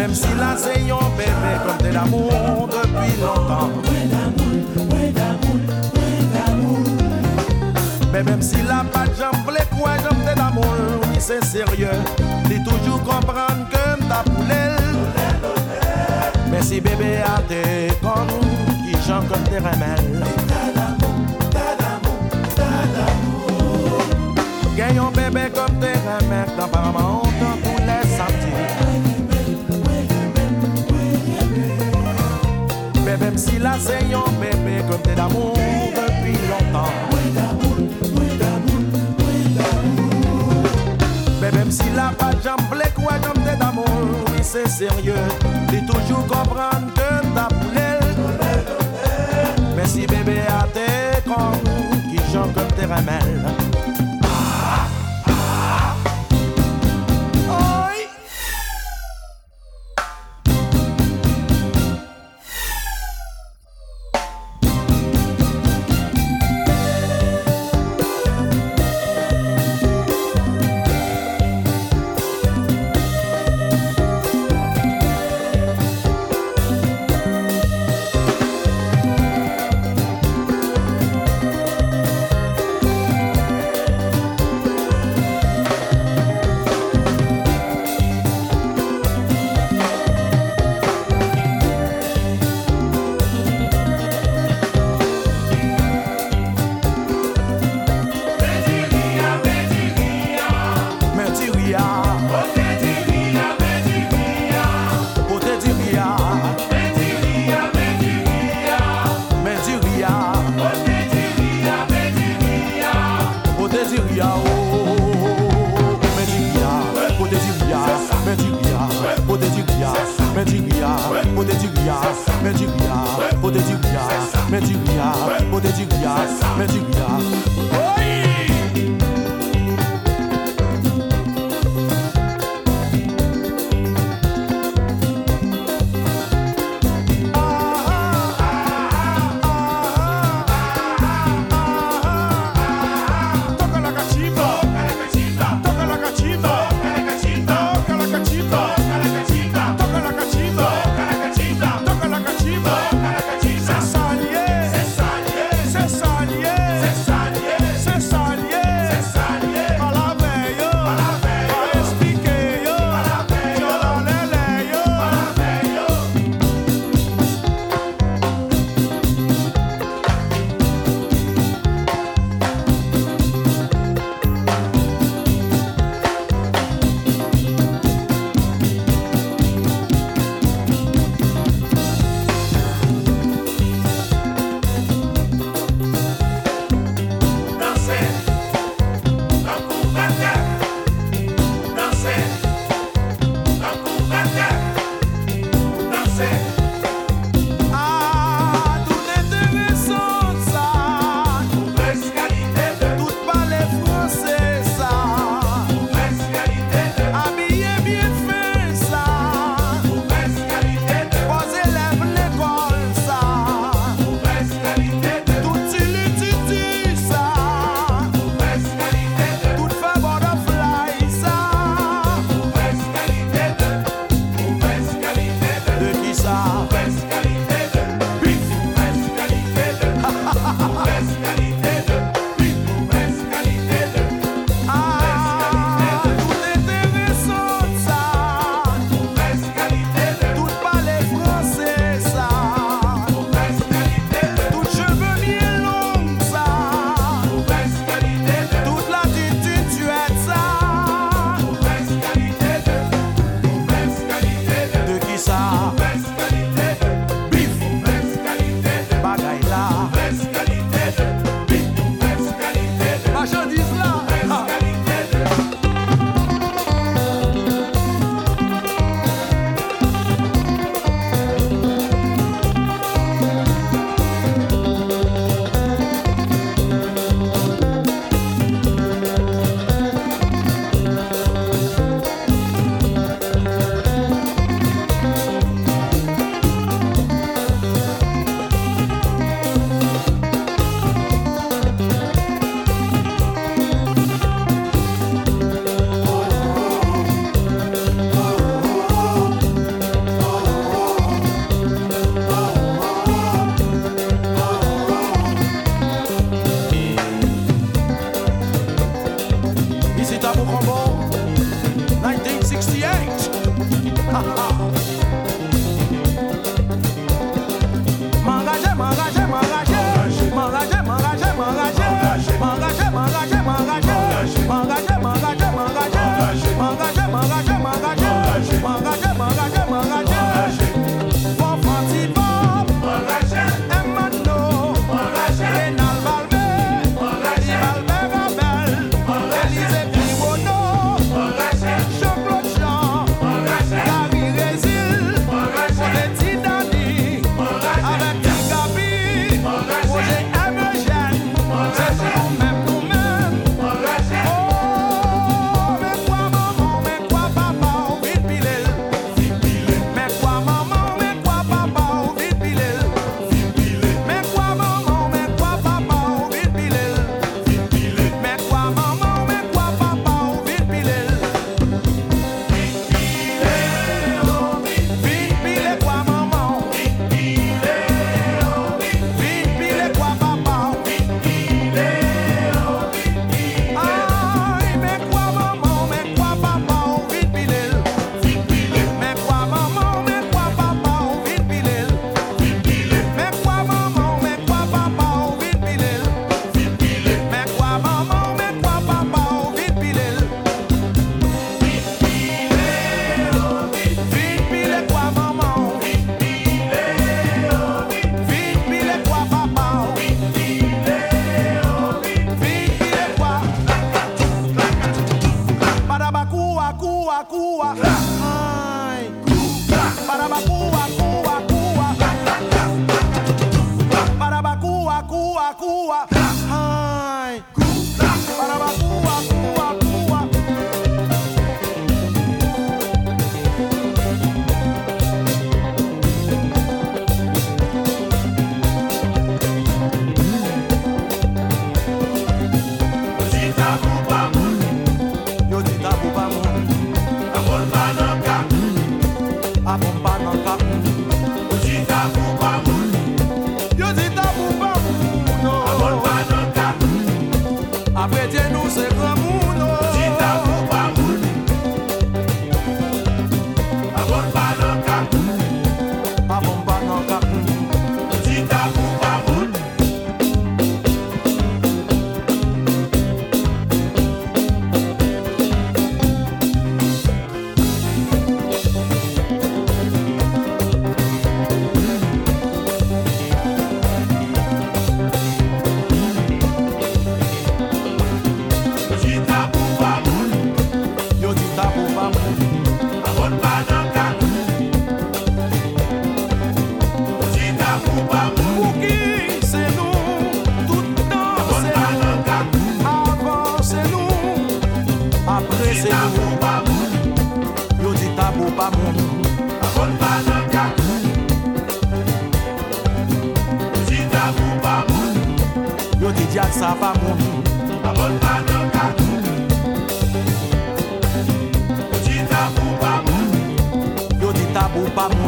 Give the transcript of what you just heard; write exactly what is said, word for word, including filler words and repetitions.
même si là c'est yon bébé comme t'es d'amour depuis longtemps. Mais même si la pas de jambe, les quoi jambe t'es d'amour, oui c'est sérieux. Il toujours comprendre que m'ta poulel. Mais si bébé a t'es comme qui chante comme t'es remèles. Gagnons bébé comme t'es remèles, apparemment dans tous les sentiments. Mais même si là c'est yon bébé comme t'es d'amour depuis longtemps. Mais même si la pas de jambe, les quoi jambe t'es d'amour, oui c'est sérieux. Il toujours comprendre que t'as poulel. Mais si bébé a t'es comme qui chante comme t'es remèles. C'est ça, kua kua kua. Ay. Para ba kua kua kua. Para ba kua kua kua. Ay. Para ba kua kua kua. Yo di tabu pa moun.